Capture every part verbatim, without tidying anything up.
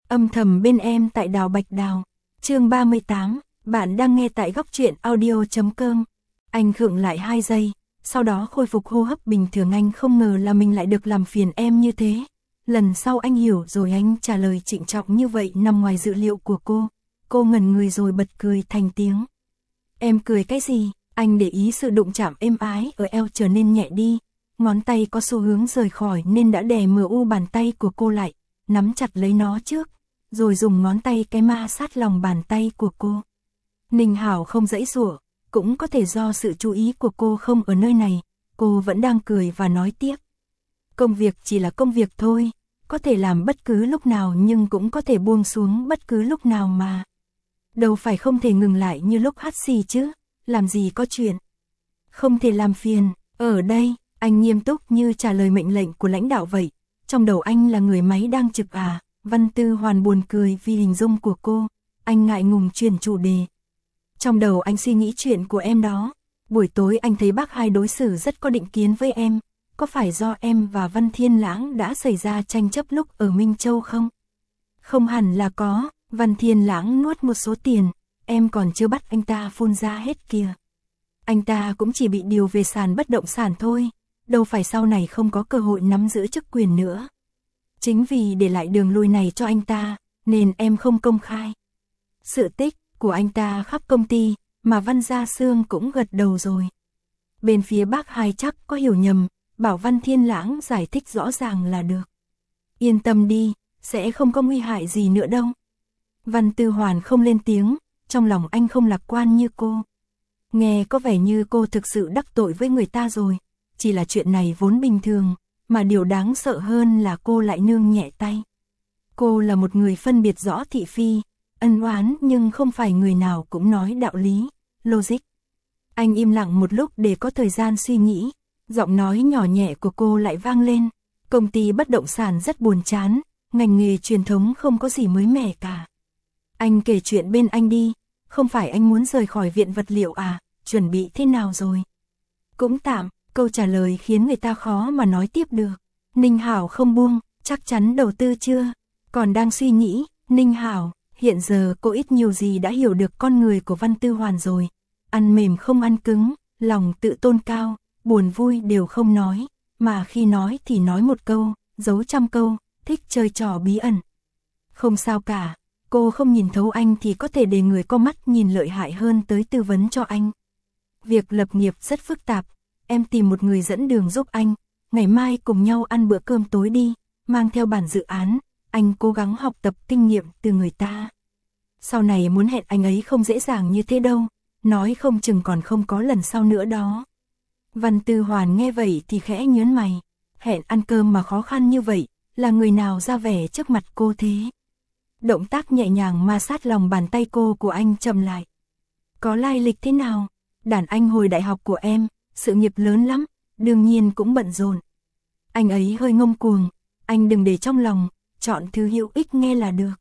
Âm thầm bên em tại Đào Bạch Đào. Chương ba mươi tám, bạn đang nghe tại góc truyện audio chấm com. Anh khựng lại hai giây, sau đó khôi phục hô hấp bình thường. Anh không ngờ là mình lại được làm phiền em như thế. Lần sau anh hiểu rồi, anh trả lời trịnh trọng như vậy nằm ngoài dự liệu của cô. Cô ngẩn người rồi bật cười thành tiếng. Em cười cái gì? Anh để ý sự đụng chạm êm ái ở eo trở nên nhẹ đi. Ngón tay có xu hướng rời khỏi nên đã đè mờ u bàn tay của cô lại, nắm chặt lấy nó trước, rồi dùng ngón tay cái ma sát lòng bàn tay của cô. Ninh Hảo không giãy giụa, cũng có thể do sự chú ý của cô không ở nơi này, cô vẫn đang cười và nói tiếp. Công việc chỉ là công việc thôi, có thể làm bất cứ lúc nào nhưng cũng có thể buông xuống bất cứ lúc nào mà. Đâu phải không thể ngừng lại như lúc hát xì chứ, làm gì có chuyện. Không thể làm phiền, ở đây, anh nghiêm túc như trả lời mệnh lệnh của lãnh đạo vậy. Trong đầu anh là người máy đang trực à? Văn Tư Hoàn buồn cười vì hình dung của cô, anh ngại ngùng chuyển chủ đề. Trong đầu anh suy nghĩ chuyện của em đó. Buổi tối anh thấy bác Hai đối xử rất có định kiến với em. Có phải do em và Văn Thiên Lãng đã xảy ra tranh chấp lúc ở Minh Châu không? Không hẳn là có, Văn Thiên Lãng nuốt một số tiền, em còn chưa bắt anh ta phun ra hết kìa. Anh ta cũng chỉ bị điều về sàn bất động sản thôi, đâu phải sau này không có cơ hội nắm giữ chức quyền nữa. Chính vì để lại đường lui này cho anh ta, nên em không công khai sự tích của anh ta khắp công ty, mà Văn Gia Sương cũng gật đầu rồi. Bên phía bác Hai chắc có hiểu nhầm, bảo Văn Thiên Lãng giải thích rõ ràng là được. Yên tâm đi, sẽ không có nguy hại gì nữa đâu. Văn Tư Hoàn không lên tiếng, trong lòng anh không lạc quan như cô. Nghe có vẻ như cô thực sự đắc tội với người ta rồi, chỉ là chuyện này vốn bình thường, mà điều đáng sợ hơn là cô lại nương nhẹ tay. Cô là một người phân biệt rõ thị phi, ân oán nhưng không phải người nào cũng nói đạo lý, logic. Anh im lặng một lúc để có thời gian suy nghĩ, giọng nói nhỏ nhẹ của cô lại vang lên. Công ty bất động sản rất buồn chán, ngành nghề truyền thống không có gì mới mẻ cả. Anh kể chuyện bên anh đi, không phải anh muốn rời khỏi viện vật liệu à, chuẩn bị thế nào rồi? Cũng tạm, câu trả lời khiến người ta khó mà nói tiếp được. Ninh Hảo không buông, chắc chắn đầu tư chưa? Còn đang suy nghĩ, Ninh Hảo, hiện giờ cô ít nhiều gì đã hiểu được con người của Văn Tư Hoàn rồi. Ăn mềm không ăn cứng, lòng tự tôn cao, buồn vui đều không nói, mà khi nói thì nói một câu, giấu trăm câu, thích chơi trò bí ẩn. Không sao cả, cô không nhìn thấu anh thì có thể để người có mắt nhìn lợi hại hơn tới tư vấn cho anh. Việc lập nghiệp rất phức tạp, em tìm một người dẫn đường giúp anh, ngày mai cùng nhau ăn bữa cơm tối đi, mang theo bản dự án, anh cố gắng học tập kinh nghiệm từ người ta. Sau này muốn hẹn anh ấy không dễ dàng như thế đâu, nói không chừng còn không có lần sau nữa đó. Văn Tư Hoàn nghe vậy thì khẽ nhớn mày, hẹn ăn cơm mà khó khăn như vậy, là người nào ra vẻ trước mặt cô thế? Động tác nhẹ nhàng ma sát lòng bàn tay cô của anh chậm lại. Có lai lịch thế nào? Đàn anh hồi đại học của em, sự nghiệp lớn lắm, đương nhiên cũng bận rộn. Anh ấy hơi ngông cuồng, anh đừng để trong lòng, chọn thứ hữu ích nghe là được.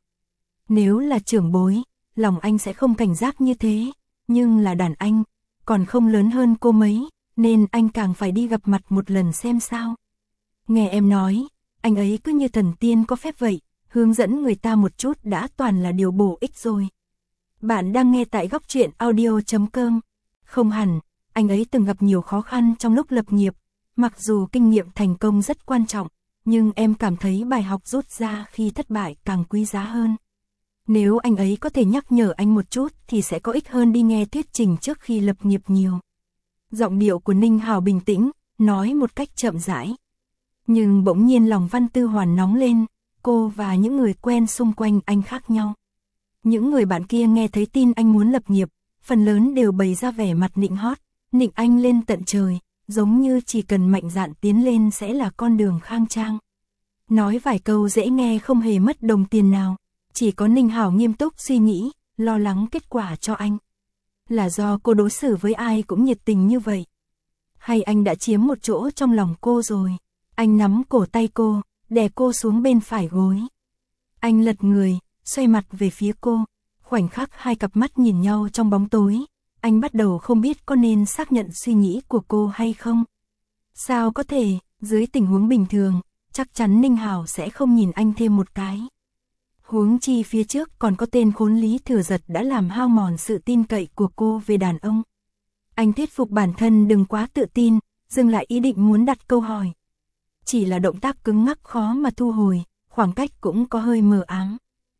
Nếu là trưởng bối, lòng anh sẽ không cảnh giác như thế, nhưng là đàn anh, còn không lớn hơn cô mấy, nên anh càng phải đi gặp mặt một lần xem sao. Nghe em nói, anh ấy cứ như thần tiên có phép vậy, hướng dẫn người ta một chút đã toàn là điều bổ ích rồi. Bạn đang nghe tại góc truyện audio chấm com. Không hẳn, anh ấy từng gặp nhiều khó khăn trong lúc lập nghiệp, mặc dù kinh nghiệm thành công rất quan trọng, nhưng em cảm thấy bài học rút ra khi thất bại càng quý giá hơn. Nếu anh ấy có thể nhắc nhở anh một chút thì sẽ có ích hơn đi nghe thuyết trình trước khi lập nghiệp nhiều. Giọng điệu của Ninh Hảo bình tĩnh, nói một cách chậm rãi. Nhưng bỗng nhiên lòng Văn Tư Hoàn nóng lên, cô và những người quen xung quanh anh khác nhau. Những người bạn kia nghe thấy tin anh muốn lập nghiệp, phần lớn đều bày ra vẻ mặt nịnh hót, nịnh anh lên tận trời, giống như chỉ cần mạnh dạn tiến lên sẽ là con đường khang trang. Nói vài câu dễ nghe không hề mất đồng tiền nào, chỉ có Ninh Hảo nghiêm túc suy nghĩ, lo lắng kết quả cho anh. Là do cô đối xử với ai cũng nhiệt tình như vậy? Hay anh đã chiếm một chỗ trong lòng cô rồi? Anh nắm cổ tay cô, đè cô xuống bên phải gối. Anh lật người, xoay mặt về phía cô, khoảnh khắc hai cặp mắt nhìn nhau trong bóng tối. Anh bắt đầu không biết có nên xác nhận suy nghĩ của cô hay không. Sao có thể, dưới tình huống bình thường, chắc chắn Ninh Hảo sẽ không nhìn anh thêm một cái. Huống chi phía trước còn có tên khốn Lý Thừa Giật đã làm hao mòn sự tin cậy của cô về đàn ông. Anh thuyết phục bản thân đừng quá tự tin, dừng lại ý định muốn đặt câu hỏi. Chỉ là động tác cứng ngắc khó mà thu hồi, khoảng cách cũng có hơi mờ ám.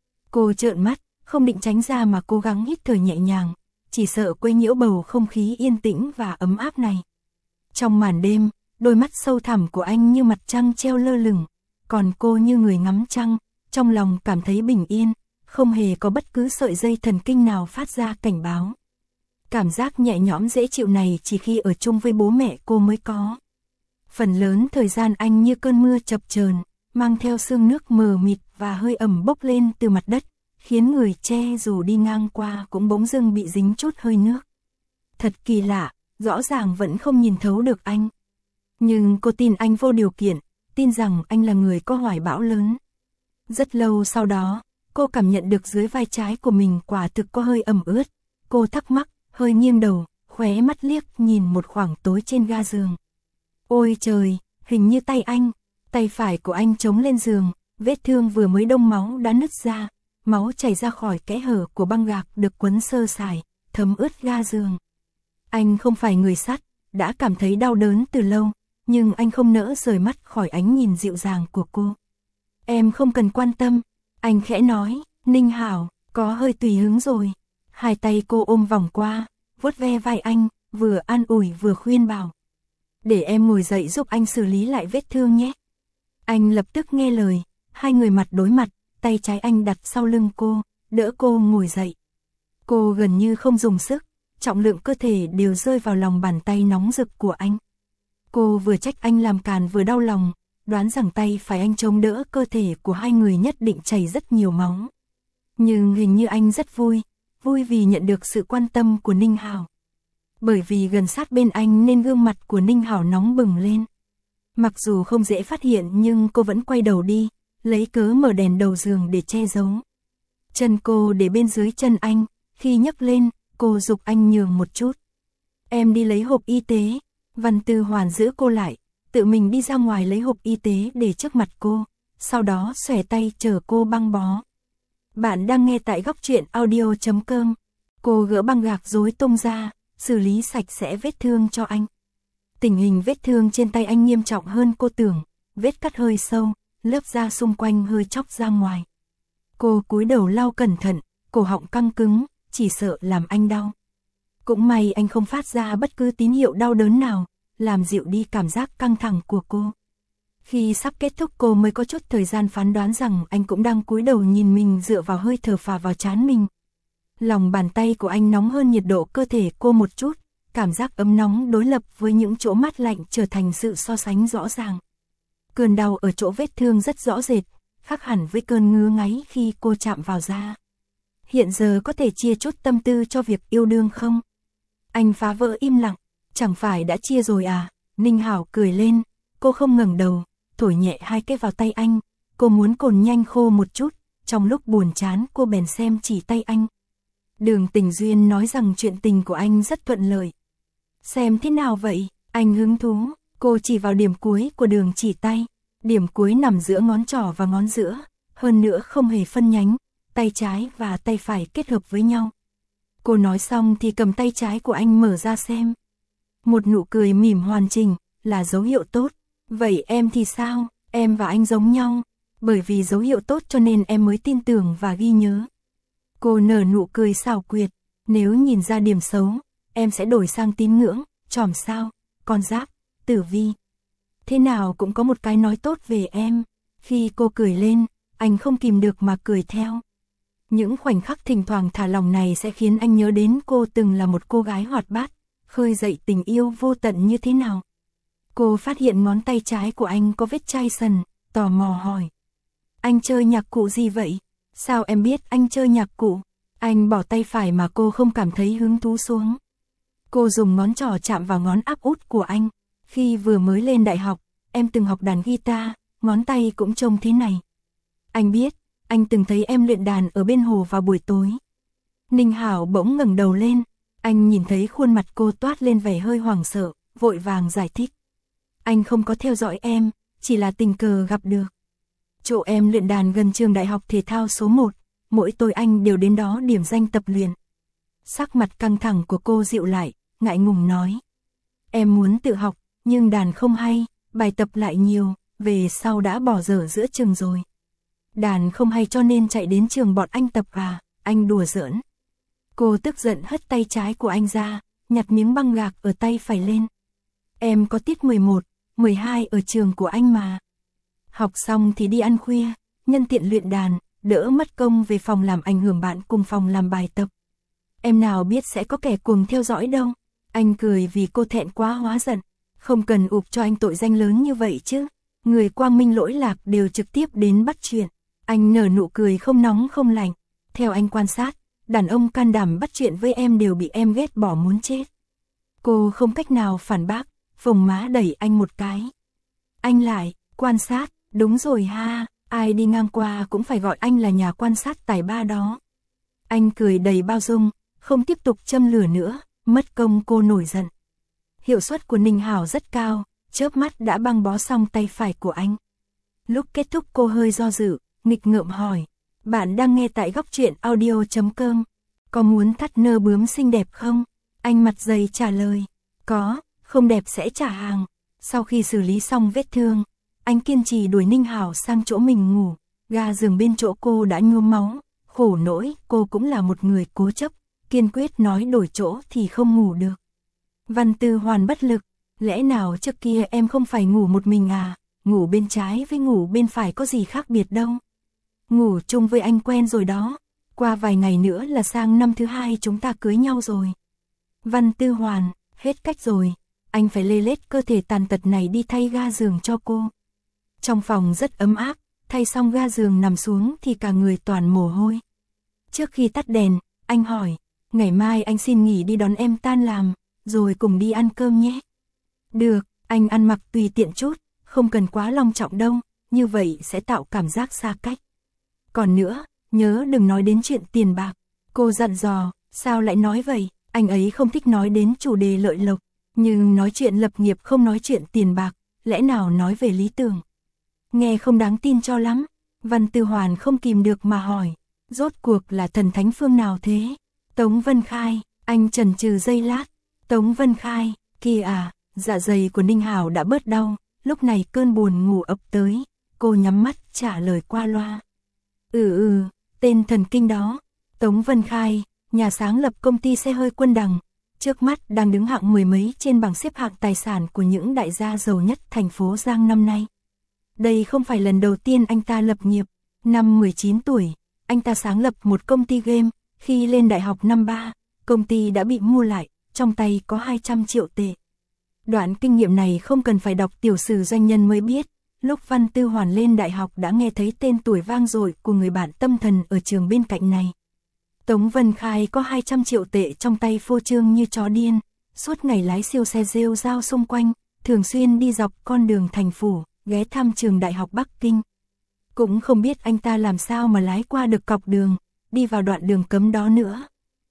Cô trợn mắt, không định tránh ra mà cố gắng hít thở nhẹ nhàng, chỉ sợ quấy nhiễu bầu không khí yên tĩnh và ấm áp này. Trong màn đêm, đôi mắt sâu thẳm của anh như mặt trăng treo lơ lửng, còn cô như người ngắm trăng, trong lòng cảm thấy bình yên, không hề có bất cứ sợi dây thần kinh nào phát ra cảnh báo. Cảm giác nhẹ nhõm dễ chịu này chỉ khi ở chung với bố mẹ cô mới có. Phần lớn thời gian anh như cơn mưa chập chờn, mang theo sương nước mờ mịt và hơi ẩm bốc lên từ mặt đất, khiến người che dù đi ngang qua cũng bỗng dưng bị dính chút hơi nước. Thật kỳ lạ, rõ ràng vẫn không nhìn thấu được anh. Nhưng cô tin anh vô điều kiện, tin rằng anh là người có hoài bão lớn. Rất lâu sau đó, cô cảm nhận được dưới vai trái của mình quả thực có hơi ẩm ướt. Cô thắc mắc, hơi nghiêng đầu, khóe mắt liếc nhìn một khoảng tối trên ga giường. Ôi trời, hình như tay anh, tay phải của anh chống lên giường, vết thương vừa mới đông máu đã nứt ra, máu chảy ra khỏi kẽ hở của băng gạc được quấn sơ sài, thấm ướt ga giường. Anh không phải người sắt, đã cảm thấy đau đớn từ lâu, nhưng anh không nỡ rời mắt khỏi ánh nhìn dịu dàng của cô. Em không cần quan tâm, anh khẽ nói, Ninh Hảo, có hơi tùy hứng rồi. Hai tay cô ôm vòng qua, vuốt ve vai anh, vừa an ủi vừa khuyên bảo. Để em ngồi dậy giúp anh xử lý lại vết thương nhé. Anh lập tức nghe lời, hai người mặt đối mặt, tay trái anh đặt sau lưng cô, đỡ cô ngồi dậy. Cô gần như không dùng sức, trọng lượng cơ thể đều rơi vào lòng bàn tay nóng rực của anh. Cô vừa trách anh làm càn vừa đau lòng, đoán rằng tay phải anh chống đỡ cơ thể của hai người nhất định chảy rất nhiều máu. Nhưng hình như anh rất vui, vui vì nhận được sự quan tâm của Ninh Hảo. Bởi vì gần sát bên anh nên gương mặt của Ninh Hảo nóng bừng lên. Mặc dù không dễ phát hiện nhưng cô vẫn quay đầu đi, lấy cớ mở đèn đầu giường để che giấu. Chân cô để bên dưới chân anh, khi nhấc lên, cô giục anh nhường một chút. Em đi lấy hộp y tế, Văn Tư Hoàn giữ cô lại, tự mình đi ra ngoài lấy hộp y tế để trước mặt cô, sau đó xòe tay chờ cô băng bó. Bạn đang nghe tại góc truyện audio chấm com. Cô gỡ băng gạc rối tung ra, xử lý sạch sẽ vết thương cho anh. Tình hình vết thương trên tay anh nghiêm trọng hơn cô tưởng, vết cắt hơi sâu, lớp da xung quanh hơi chóc ra ngoài. Cô cúi đầu lau cẩn thận, cổ họng căng cứng, chỉ sợ làm anh đau. Cũng may anh không phát ra bất cứ tín hiệu đau đớn nào, làm dịu đi cảm giác căng thẳng của cô. Khi sắp kết thúc cô mới có chút thời gian phán đoán rằng anh cũng đang cúi đầu nhìn mình dựa vào hơi thở phả vào trán mình. Lòng bàn tay của anh nóng hơn nhiệt độ cơ thể cô một chút, cảm giác ấm nóng đối lập với những chỗ mát lạnh trở thành sự so sánh rõ ràng. Cơn đau ở chỗ vết thương rất rõ rệt, khác hẳn với cơn ngứa ngáy khi cô chạm vào da. Hiện giờ có thể chia chút tâm tư cho việc yêu đương không? Anh phá vỡ im lặng, chẳng phải đã chia rồi à? Ninh Hảo cười lên, cô không ngẩng đầu, thổi nhẹ hai cái vào tay anh, cô muốn cồn nhanh khô một chút, trong lúc buồn chán cô bèn xem chỉ tay anh. Đường Tình Duyên nói rằng chuyện tình của anh rất thuận lợi. Xem thế nào vậy? Anh hứng thú, cô chỉ vào điểm cuối của đường chỉ tay, điểm cuối nằm giữa ngón trỏ và ngón giữa, hơn nữa không hề phân nhánh, tay trái và tay phải kết hợp với nhau. Cô nói xong thì cầm tay trái của anh mở ra xem. Một nụ cười mỉm hoàn chỉnh, là dấu hiệu tốt. Vậy em thì sao? Em và anh giống nhau, bởi vì dấu hiệu tốt cho nên em mới tin tưởng và ghi nhớ. Cô nở nụ cười xảo quyệt, nếu nhìn ra điểm xấu, em sẽ đổi sang tín ngưỡng, chòm sao, con giáp, tử vi. Thế nào cũng có một cái nói tốt về em. Khi cô cười lên, anh không kìm được mà cười theo. Những khoảnh khắc thỉnh thoảng thả lỏng này sẽ khiến anh nhớ đến cô từng là một cô gái hoạt bát, khơi dậy tình yêu vô tận như thế nào. Cô phát hiện ngón tay trái của anh có vết chai sần, tò mò hỏi. Anh chơi nhạc cụ gì vậy? Sao em biết anh chơi nhạc cụ? Anh bỏ tay phải mà cô không cảm thấy hứng thú xuống. Cô dùng ngón trỏ chạm vào ngón áp út của anh. Khi vừa mới lên đại học, em từng học đàn guitar, ngón tay cũng trông thế này. Anh biết, anh từng thấy em luyện đàn ở bên hồ vào buổi tối. Ninh Hảo bỗng ngẩng đầu lên, anh nhìn thấy khuôn mặt cô toát lên vẻ hơi hoảng sợ, vội vàng giải thích. Anh không có theo dõi em, chỉ là tình cờ gặp được. Chỗ em luyện đàn gần trường đại học thể thao số một, mỗi tối anh đều đến đó điểm danh tập luyện. Sắc mặt căng thẳng của cô dịu lại, ngại ngùng nói. Em muốn tự học, nhưng đàn không hay, bài tập lại nhiều, về sau đã bỏ dở giữa chừng rồi. Đàn không hay cho nên chạy đến trường bọn anh tập à, anh đùa giỡn. Cô tức giận hất tay trái của anh ra, nhặt miếng băng gạc ở tay phải lên. Em có tiết mười một, mười hai ở trường của anh mà. Học xong thì đi ăn khuya, nhân tiện luyện đàn, đỡ mất công về phòng làm ảnh hưởng bạn cùng phòng làm bài tập. Em nào biết sẽ có kẻ cuồng theo dõi đâu. Anh cười vì cô thẹn quá hóa giận. Không cần ụp cho anh tội danh lớn như vậy chứ. Người quang minh lỗi lạc đều trực tiếp đến bắt chuyện. Anh nở nụ cười không nóng không lạnh. Theo anh quan sát, đàn ông can đảm bắt chuyện với em đều bị em ghét bỏ muốn chết. Cô không cách nào phản bác, phồng má đẩy anh một cái. Anh lại, quan sát, đúng rồi ha, ai đi ngang qua cũng phải gọi anh là nhà quan sát tài ba đó. Anh cười đầy bao dung, không tiếp tục châm lửa nữa, mất công cô nổi giận. Hiệu suất của Ninh Hảo rất cao, chớp mắt đã băng bó xong tay phải của anh. Lúc kết thúc cô hơi do dự, nghịch ngợm hỏi. Bạn đang nghe tại góc truyện audio chấm com. Có muốn thắt nơ bướm xinh đẹp không? Anh mặt dày trả lời. Có, không đẹp sẽ trả hàng. Sau khi xử lý xong vết thương, anh kiên trì đuổi Ninh Hảo sang chỗ mình ngủ. Ga giường bên chỗ cô đã nhuốm máu. Khổ nỗi, cô cũng là một người cố chấp, kiên quyết nói đổi chỗ thì không ngủ được. Văn Tư Hoàn bất lực. Lẽ nào trước kia em không phải ngủ một mình à? Ngủ bên trái với ngủ bên phải có gì khác biệt đâu. Ngủ chung với anh quen rồi đó. Qua vài ngày nữa là sang năm thứ hai chúng ta cưới nhau rồi. Văn Tư Hoàn, hết cách rồi. Anh phải lê lết cơ thể tàn tật này đi thay ga giường cho cô. Trong phòng rất ấm áp, thay xong ga giường nằm xuống thì cả người toàn mồ hôi. Trước khi tắt đèn, anh hỏi, ngày mai anh xin nghỉ đi đón em tan làm, rồi cùng đi ăn cơm nhé. Được, anh ăn mặc tùy tiện chút, không cần quá long trọng đâu, như vậy sẽ tạo cảm giác xa cách. Còn nữa, nhớ đừng nói đến chuyện tiền bạc. Cô dặn dò, sao lại nói vậy, anh ấy không thích nói đến chủ đề lợi lộc, nhưng nói chuyện lập nghiệp không nói chuyện tiền bạc, lẽ nào nói về lý tưởng. Nghe không đáng tin cho lắm, Văn Tư Hoàn không kìm được mà hỏi, rốt cuộc là thần thánh phương nào thế? Tống Vân Khai, anh chần chừ giây lát, Tống Vân Khai, kia à, dạ dày của Ninh Hảo đã bớt đau, lúc này cơn buồn ngủ ập tới, cô nhắm mắt trả lời qua loa. Ừ ừ, tên thần kinh đó, Tống Vân Khai, nhà sáng lập công ty xe hơi Quân Đằng, trước mắt đang đứng hạng mười mấy trên bảng xếp hạng tài sản của những đại gia giàu nhất thành phố Giang năm nay. Đây không phải lần đầu tiên anh ta lập nghiệp, năm mười chín tuổi, anh ta sáng lập một công ty game, khi lên đại học năm ba, công ty đã bị mua lại, trong tay có hai trăm triệu tệ. Đoạn kinh nghiệm này không cần phải đọc tiểu sử doanh nhân mới biết, lúc Văn Tư Hoàn lên đại học đã nghe thấy tên tuổi vang dội của người bạn tâm thần ở trường bên cạnh này. Tống Vân Khai có hai trăm triệu tệ trong tay phô trương như chó điên, suốt ngày lái siêu xe rêu rao xung quanh, thường xuyên đi dọc con đường thành phủ, ghé thăm trường đại học Bắc Kinh. Cũng không biết anh ta làm sao mà lái qua được cọc đường, đi vào đoạn đường cấm đó nữa.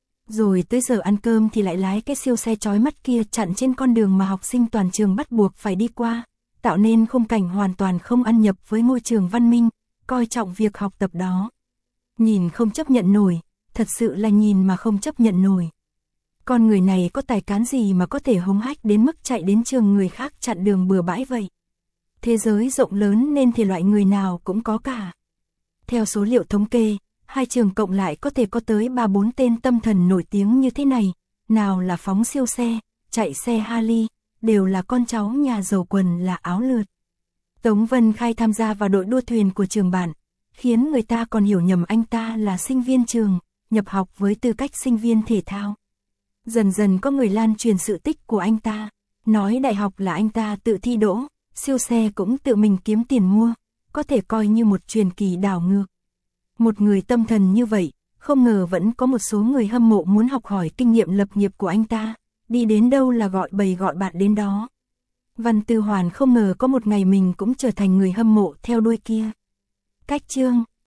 Rồi tới giờ ăn cơm thì lại lái cái siêu xe chói mắt kia chặn trên con đường mà học sinh toàn trường bắt buộc phải đi qua, tạo nên khung cảnh hoàn toàn không ăn nhập với môi trường văn minh, coi trọng việc học tập đó. Nhìn không chấp nhận nổi, thật sự là nhìn mà không chấp nhận nổi. Con người này có tài cán gì mà có thể hống hách đến mức chạy đến trường người khác chặn đường bừa bãi vậy? Thế giới rộng lớn nên thì loại người nào cũng có cả. Theo số liệu thống kê, hai trường cộng lại có thể có tới ba bốn tên tâm thần nổi tiếng như thế này, nào là phóng siêu xe, chạy xe Harley, đều là con cháu nhà giàu quần là áo lượt. Tống Vân Khai tham gia vào đội đua thuyền của trường bạn, khiến người ta còn hiểu nhầm anh ta là sinh viên trường, nhập học với tư cách sinh viên thể thao. Dần dần có người lan truyền sự tích của anh ta, nói đại học là anh ta tự thi đỗ, siêu xe cũng tự mình kiếm tiền mua, có thể coi như một truyền kỳ đảo ngược. Một người tâm thần như vậy, không ngờ vẫn có một số người hâm mộ muốn học hỏi kinh nghiệm lập nghiệp của anh ta, đi đến đâu là gọi bầy gọi bạn đến đó. Văn Tư Hoàn không ngờ có một ngày mình cũng trở thành người hâm mộ theo đuôi kia. Cách chương